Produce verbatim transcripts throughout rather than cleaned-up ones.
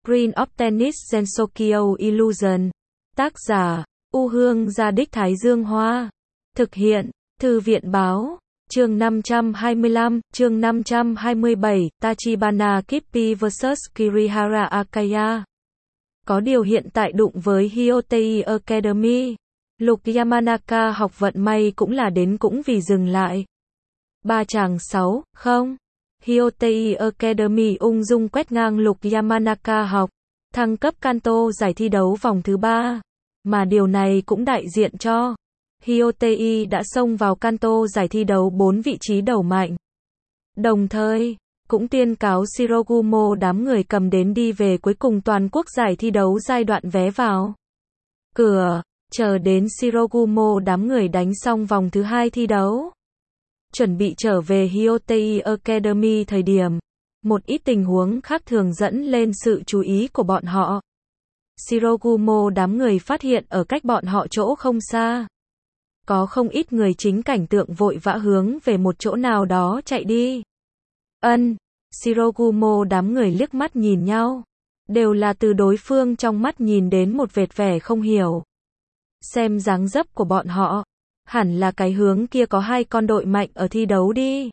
Green of Tennis Gensokyo Illusion. Tác giả, U Hương Gia Đích Thái Dương Hoa. Thực hiện, Thư viện Báo. Chương năm trăm hai mươi lăm, chương năm trăm hai mươi bảy, Tachibana Kippi versus Kirihara Akaya. Có điều hiện tại đụng với Hyotei Academy. Lục Yamanaka học vận may cũng là đến cũng vì dừng lại. Ba chàng sáu, không. Hyotei Academy ung dung quét ngang Lục Yamanaka học. Thăng cấp Kanto giải thi đấu vòng thứ ba. Mà điều này cũng đại diện cho Hyotei đã xông vào Kanto giải thi đấu bốn vị trí đầu mạnh. Đồng thời, cũng tuyên cáo Shirogumo đám người cầm đến đi về cuối cùng toàn quốc giải thi đấu giai đoạn vé vào cửa, chờ đến Shirogumo đám người đánh xong vòng thứ hai thi đấu. Chuẩn bị trở về Hyotei Academy thời điểm, một ít tình huống khác thường dẫn lên sự chú ý của bọn họ. Shirogumo đám người phát hiện ở cách bọn họ chỗ không xa. Có không ít người chính cảnh tượng vội vã hướng về một chỗ nào đó chạy đi. Ân, Shirogumo đám người liếc mắt nhìn nhau. Đều là từ đối phương trong mắt nhìn đến một vệt vẻ không hiểu. Xem dáng dấp của bọn họ, hẳn là cái hướng kia có hai con đội mạnh ở thi đấu đi.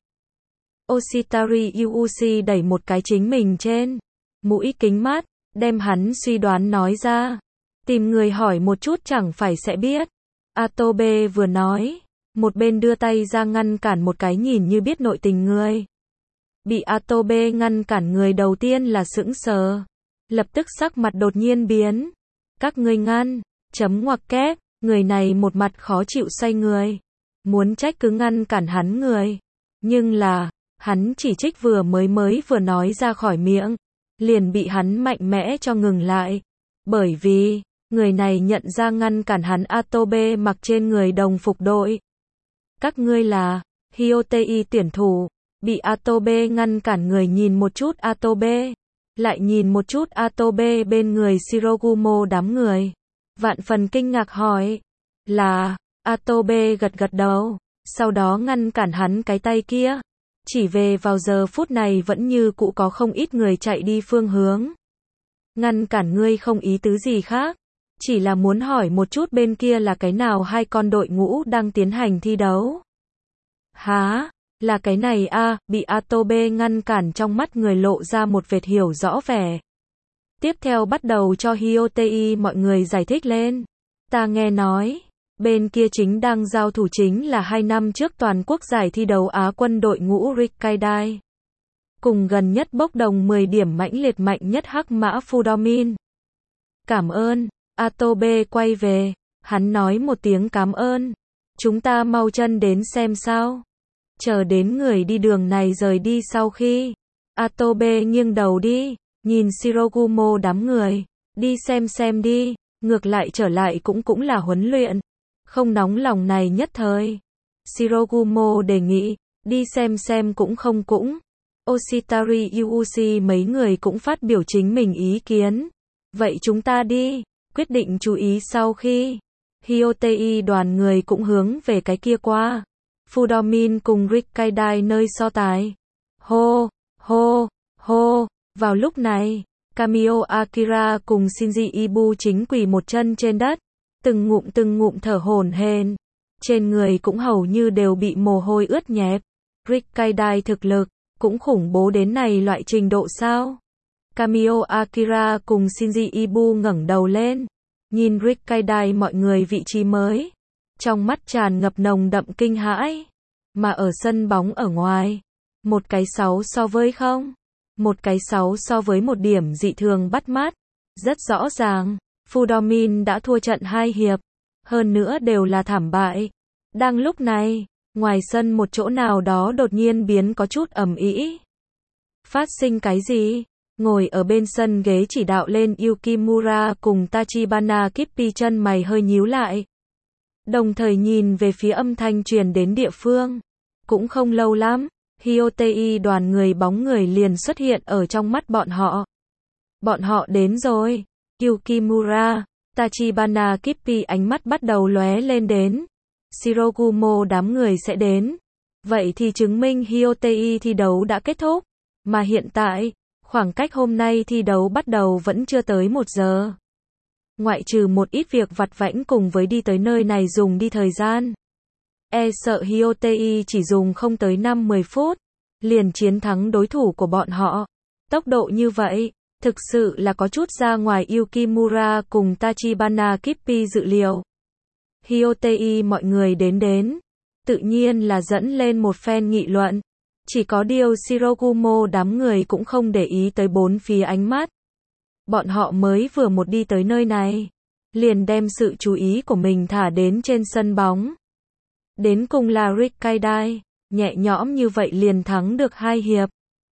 Oshitari Yuuchi đẩy một cái chính mình trên mũi kính mát, đem hắn suy đoán nói ra. Tìm người hỏi một chút chẳng phải sẽ biết. Atobe vừa nói, một bên đưa tay ra ngăn cản một cái nhìn như biết nội tình người. Bị Atobe ngăn cản người đầu tiên là sững sờ. Lập tức sắc mặt đột nhiên biến. Các ngươi ngăn, chấm ngoặc kép, người này một mặt khó chịu xoay người. Muốn trách cứ ngăn cản hắn người. Nhưng là, hắn chỉ trích vừa mới mới vừa nói ra khỏi miệng. Liền bị hắn mạnh mẽ cho ngừng lại. Bởi vì, người này nhận ra ngăn cản hắn Atobe mặc trên người đồng phục đội. Các ngươi là Hyotei tuyển thủ. Bị Atobe ngăn cản người nhìn một chút Atobe. Lại nhìn một chút Atobe bên người Shirogumo đám người. Vạn phần kinh ngạc hỏi. Là, Atobe gật gật đầu. Sau đó ngăn cản hắn cái tay kia. Chỉ về vào giờ phút này vẫn như cũ có không ít người chạy đi phương hướng. Ngăn cản ngươi không ý tứ gì khác. Chỉ là muốn hỏi một chút bên kia là cái nào hai con đội ngũ đang tiến hành thi đấu. Hả? Là cái này a, à, bị Atobe ngăn cản trong mắt người lộ ra một vệt hiểu rõ vẻ. Tiếp theo bắt đầu cho Hyotei mọi người giải thích lên. Ta nghe nói, bên kia chính đang giao thủ chính là hai năm trước toàn quốc giải thi đấu Á quân đội ngũ Rikkaidai. Cùng gần nhất bốc đồng mười điểm mãnh liệt mạnh nhất hắc mã Fudomin. Cảm ơn, Atobe quay về, hắn nói một tiếng cảm ơn. Chúng ta mau chân đến xem sao. Chờ đến người đi đường này rời đi sau khi Atobe nghiêng đầu đi, nhìn Shirogumo đám người, đi xem xem đi, ngược lại trở lại cũng cũng là huấn luyện, không nóng lòng này nhất thời. Shirogumo đề nghị, đi xem xem cũng không cũng. Oshitari Yuuchi mấy người cũng phát biểu chính mình ý kiến. Vậy chúng ta đi, quyết định chú ý sau khi Hyotei đoàn người cũng hướng về cái kia qua. Fudomin cùng Rikkaidai nơi so tài. Hô, hô, hô, vào lúc này, Kamio Akira cùng Shinji Ibu chính quỳ một chân trên đất, từng ngụm từng ngụm thở hổn hển, trên người cũng hầu như đều bị mồ hôi ướt nhẹp. Rikkaidai thực lực, cũng khủng bố đến này loại trình độ sao? Kamio Akira cùng Shinji Ibu ngẩng đầu lên, nhìn Rikkaidai mọi người vị trí mới. Trong mắt tràn ngập nồng đậm kinh hãi. Mà ở sân bóng ở ngoài, một cái sáu so với không, một cái sáu so với một điểm dị thường bắt mắt. Rất rõ ràng, Fudomin đã thua trận hai hiệp, hơn nữa đều là thảm bại. Đang lúc này, ngoài sân một chỗ nào đó đột nhiên biến có chút ầm ĩ. Phát sinh cái gì? Ngồi ở bên sân ghế chỉ đạo lên Yukimura cùng Tachibana Kippi chân mày hơi nhíu lại. Đồng thời nhìn về phía âm thanh truyền đến địa phương. Cũng không lâu lắm, Hyotei đoàn người bóng người liền xuất hiện ở trong mắt bọn họ. Bọn họ đến rồi. Yukimura, Tachibana Kippi ánh mắt bắt đầu lóe lên đến. Shirogumo đám người sẽ đến. Vậy thì chứng minh Hyotei thi đấu đã kết thúc. Mà hiện tại, Khoảng cách hôm nay thi đấu bắt đầu vẫn chưa tới một giờ. Ngoại trừ một ít việc vặt vãnh cùng với đi tới nơi này dùng đi thời gian. E sợ Hyotei chỉ dùng không tới năm mười phút, liền chiến thắng đối thủ của bọn họ. Tốc độ như vậy, thực sự là có chút ra ngoài Yukimura cùng Tachibana Kippi dự liệu. Hyotei mọi người đến đến, tự nhiên là dẫn lên một phen nghị luận. Chỉ có điều Shirogumo đám người cũng không để ý tới bốn phía ánh mắt. Bọn họ mới vừa một đi tới nơi này, liền đem sự chú ý của mình thả đến trên sân bóng. Đến cùng là Rikkaidai, nhẹ nhõm như vậy liền thắng được hai hiệp.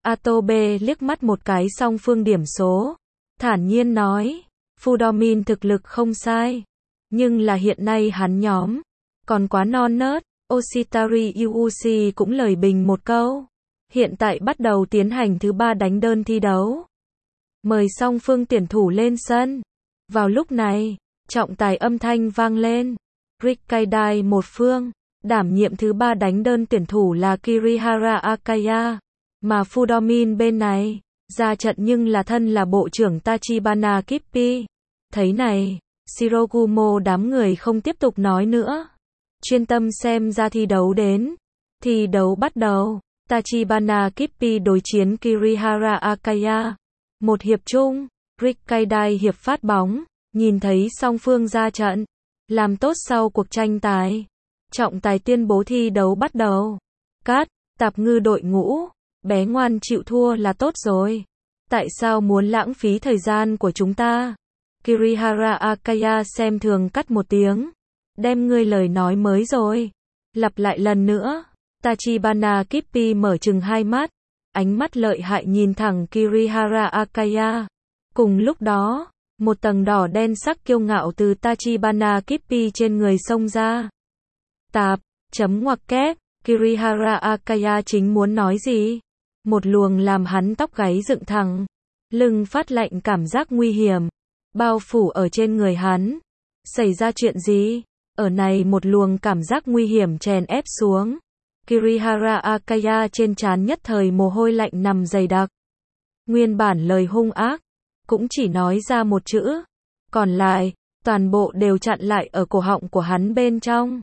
Atobe liếc mắt một cái song phương điểm số, thản nhiên nói, Fudomin thực lực không sai, nhưng là hiện nay hắn nhóm còn quá non nớt. Oshitari Yuuchi cũng lời bình một câu. Hiện tại bắt đầu tiến hành thứ ba đánh đơn thi đấu. Mời song phương tuyển thủ lên sân. Vào lúc này, trọng tài âm thanh vang lên. Rikkaidai một phương, đảm nhiệm thứ ba đánh đơn tuyển thủ là Kirihara Akaya, mà Fudomin bên này, ra trận nhưng là thân là bộ trưởng Tachibana Kippi. Thấy này, Shirogumo đám người không tiếp tục nói nữa. Chuyên tâm xem ra thi đấu đến. Thi đấu bắt đầu. Tachibana Kippi đối chiến Kirihara Akaya. Một hiệp chung, Rikkaidai hiệp phát bóng, nhìn thấy song phương ra trận, làm tốt sau cuộc tranh tài. Trọng tài tuyên bố thi đấu bắt đầu. Cát, tạp ngư đội ngũ, bé ngoan chịu thua là tốt rồi. Tại sao muốn lãng phí thời gian của chúng ta? Kirihara Akaya xem thường cắt một tiếng. Đem ngươi lời nói mới rồi. Lặp lại lần nữa. Tachibana Kippi mở trừng hai mắt. Ánh mắt lợi hại nhìn thẳng Kirihara Akaya. Cùng lúc đó, một tầng đỏ đen sắc kiêu ngạo từ Tachibana Kippi trên người xông ra. Tạp, chấm ngoặc kép, Kirihara Akaya chính muốn nói gì? Một luồng làm hắn tóc gáy dựng thẳng. Lưng phát lạnh cảm giác nguy hiểm. Bao phủ ở trên người hắn. Xảy ra chuyện gì? Ở này một luồng cảm giác nguy hiểm chèn ép xuống. Kirihara Akaya trên trán nhất thời mồ hôi lạnh nằm dày đặc. Nguyên bản lời hung ác, cũng chỉ nói ra một chữ. Còn lại, toàn bộ đều chặn lại ở cổ họng của hắn bên trong.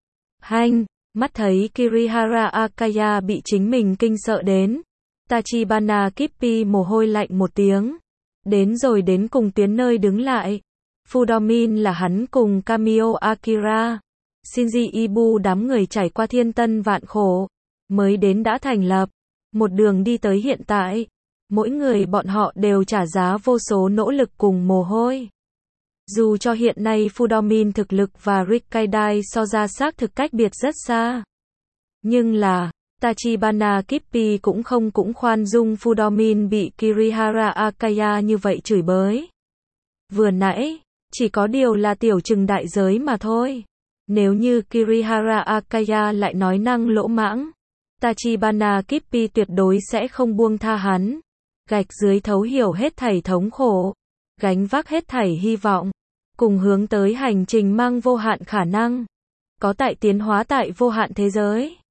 Hanh, mắt thấy Kirihara Akaya bị chính mình kinh sợ đến. Tachibana Kippi mồ hôi lạnh một tiếng. Đến rồi đến cùng tuyến nơi đứng lại. Fudomin là hắn cùng Kamio Akira, Shinji Ibu đám người trải qua thiên tân vạn khổ, mới đến đã thành lập, một đường đi tới hiện tại. Mỗi người bọn họ đều trả giá vô số nỗ lực cùng mồ hôi. Dù cho hiện nay Fudomin thực lực và Rikkaidai so ra xác thực cách biệt rất xa. Nhưng là, Tachibana Kippi cũng không cũng khoan dung Fudomin bị Kirihara Akaya như vậy chửi bới. Vừa nãy, chỉ có điều là tiểu trừng đại giới mà thôi. Nếu như Kirihara Akaya lại nói năng lỗ mãng, Tachibana Kippi tuyệt đối sẽ không buông tha hắn. Gạch dưới thấu hiểu hết thảy thống khổ, gánh vác hết thảy hy vọng, cùng hướng tới hành trình mang vô hạn khả năng, có tại tiến hóa tại vô hạn thế giới.